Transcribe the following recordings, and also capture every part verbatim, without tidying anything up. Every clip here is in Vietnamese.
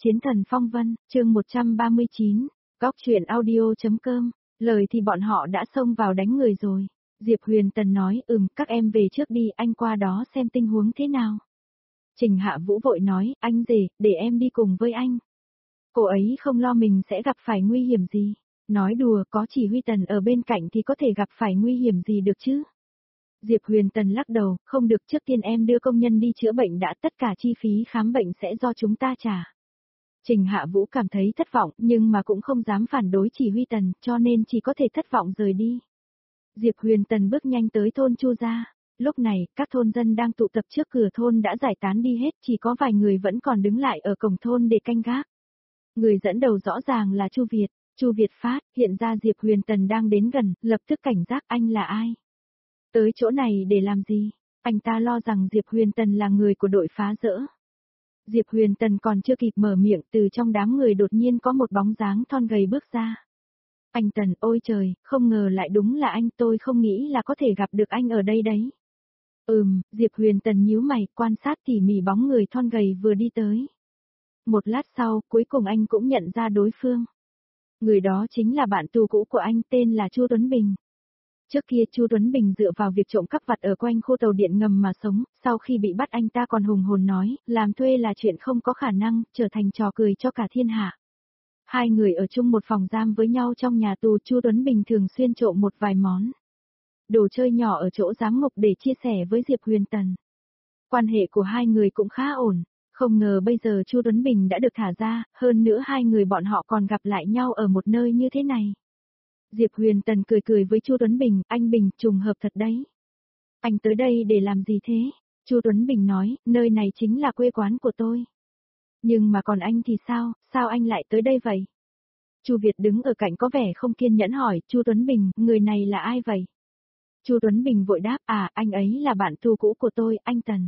Chiến thần phong vân, chương một trăm ba mươi chín, góc truyện audio.com, lời thì bọn họ đã xông vào đánh người rồi. Diệp Huyền Tần nói, ừm, các em về trước đi, anh qua đó xem tình huống thế nào. Trình Hạ Vũ vội nói, anh rể, để em đi cùng với anh. Cô ấy không lo mình sẽ gặp phải nguy hiểm gì. Nói đùa, có chỉ huy Tần ở bên cạnh thì có thể gặp phải nguy hiểm gì được chứ. Diệp Huyền Tần lắc đầu, không được, trước tiên em đưa công nhân đi chữa bệnh đã, tất cả chi phí khám bệnh sẽ do chúng ta trả. Trình Hạ Vũ cảm thấy thất vọng, nhưng mà cũng không dám phản đối chỉ huy Tần, cho nên chỉ có thể thất vọng rời đi. Diệp Huyền Tần bước nhanh tới thôn Chu gia. Lúc này, các thôn dân đang tụ tập trước cửa thôn đã giải tán đi hết, chỉ có vài người vẫn còn đứng lại ở cổng thôn để canh gác. Người dẫn đầu rõ ràng là Chu Việt, Chu Việt phát, hiện ra Diệp Huyền Tần đang đến gần, lập tức cảnh giác, anh là ai? Tới chỗ này để làm gì? Anh ta lo rằng Diệp Huyền Tần là người của đội phá rỡ. Diệp Huyền Tần còn chưa kịp mở miệng, từ trong đám người đột nhiên có một bóng dáng thon gầy bước ra. Anh Tần, ôi trời, không ngờ lại đúng là anh, tôi không nghĩ là có thể gặp được anh ở đây đấy. Ừm, Diệp Huyền Tần nhíu mày, quan sát tỉ mỉ bóng người thon gầy vừa đi tới. Một lát sau, cuối cùng anh cũng nhận ra đối phương. Người đó chính là bạn tù cũ của anh, tên là Chu Tuấn Bình. Trước kia Chu Tuấn Bình dựa vào việc trộm cắp vặt ở quanh khu tàu điện ngầm mà sống, sau khi bị bắt anh ta còn hùng hồn nói, làm thuê là chuyện không có khả năng, trở thành trò cười cho cả thiên hạ. Hai người ở chung một phòng giam với nhau trong nhà tù, Chu Tuấn Bình thường xuyên trộm một vài món đồ chơi nhỏ ở chỗ giám ngục để chia sẻ với Diệp Huyền Tần. Quan hệ của hai người cũng khá ổn, không ngờ bây giờ Chu Tuấn Bình đã được thả ra, hơn nữa hai người bọn họ còn gặp lại nhau ở một nơi như thế này. Diệp Huyền Tần cười cười với Chu Tuấn Bình, anh Bình, trùng hợp thật đấy. Anh tới đây để làm gì thế? Chu Tuấn Bình nói, nơi này chính là quê quán của tôi. Nhưng mà còn anh thì sao, sao anh lại tới đây vậy? Chu Việt đứng ở cạnh có vẻ không kiên nhẫn hỏi, Chu Tuấn Bình, người này là ai vậy? Chu Tuấn Bình vội đáp, à, anh ấy là bạn tù cũ của tôi, anh Tần.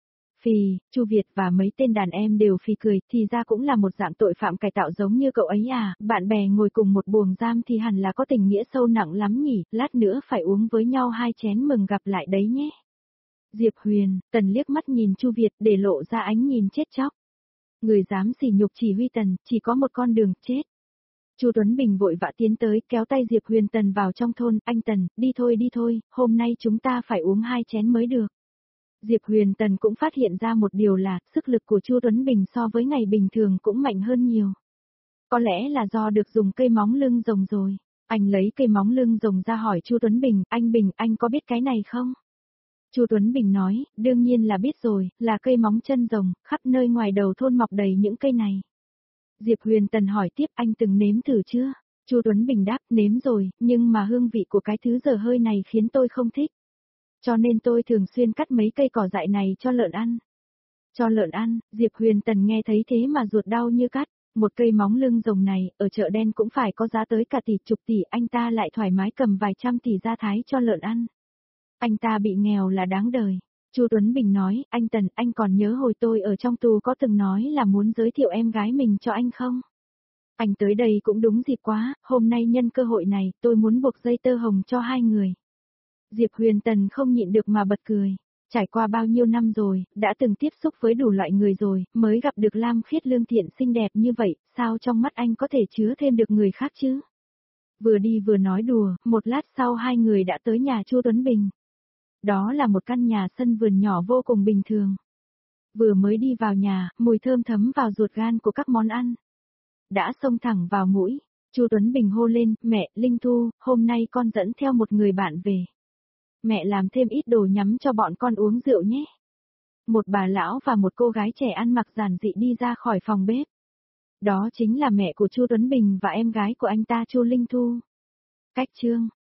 Phì, Chu Việt và mấy tên đàn em đều phì cười, thì ra cũng là một dạng tội phạm cải tạo giống như cậu ấy à, bạn bè ngồi cùng một buồng giam thì hẳn là có tình nghĩa sâu nặng lắm nhỉ, lát nữa phải uống với nhau hai chén mừng gặp lại đấy nhé. Diệp Huyền, Tần liếc mắt nhìn Chu Việt để lộ ra ánh nhìn chết chóc. Người dám sỉ nhục chỉ huy Tần, chỉ có một con đường, chết. Chu Tuấn Bình vội vã tiến tới, kéo tay Diệp Huyền Tần vào trong thôn, anh Tần, đi thôi đi thôi, hôm nay chúng ta phải uống hai chén mới được. Diệp Huyền Tần cũng phát hiện ra một điều là, sức lực của Chu Tuấn Bình so với ngày bình thường cũng mạnh hơn nhiều. Có lẽ là do được dùng cây móng lưng rồng rồi. Anh lấy cây móng lưng rồng ra hỏi Chu Tuấn Bình, anh Bình, anh có biết cái này không? Chu Tuấn Bình nói, đương nhiên là biết rồi, là cây móng chân rồng, khắp nơi ngoài đầu thôn mọc đầy những cây này. Diệp Huyền Tần hỏi tiếp, anh từng nếm thử chưa? Chu Tuấn Bình đáp, nếm rồi, nhưng mà hương vị của cái thứ dở hơi này khiến tôi không thích. Cho nên tôi thường xuyên cắt mấy cây cỏ dại này cho lợn ăn. Cho lợn ăn, Diệp Huyền Tần nghe thấy thế mà ruột đau như cắt. Một cây móng lưng rồng này, ở chợ đen cũng phải có giá tới cả tỷ chục tỷ, anh ta lại thoải mái cầm vài trăm tỷ ra thái cho lợn ăn. Anh ta bị nghèo là đáng đời. Chu Tuấn Bình nói, anh Tần, anh còn nhớ hồi tôi ở trong tù có từng nói là muốn giới thiệu em gái mình cho anh không? Anh tới đây cũng đúng dịp quá, hôm nay nhân cơ hội này, tôi muốn buộc dây tơ hồng cho hai người. Diệp Huyền Tần không nhịn được mà bật cười. Trải qua bao nhiêu năm rồi, đã từng tiếp xúc với đủ loại người rồi, mới gặp được Lam Khiết lương thiện xinh đẹp như vậy, sao trong mắt anh có thể chứa thêm được người khác chứ? Vừa đi vừa nói đùa, một lát sau hai người đã tới nhà Chu Tuấn Bình. Đó là một căn nhà sân vườn nhỏ vô cùng bình thường. Vừa mới đi vào nhà, mùi thơm thấm vào ruột gan của các món ăn. Đã xông thẳng vào mũi, Chu Tuấn Bình hô lên, mẹ, Linh Thu, hôm nay con dẫn theo một người bạn về. Mẹ làm thêm ít đồ nhắm cho bọn con uống rượu nhé. Một bà lão và một cô gái trẻ ăn mặc giản dị đi ra khỏi phòng bếp. Đó chính là mẹ của Chu Tuấn Bình và em gái của anh ta Chu Linh Thu. Cách chương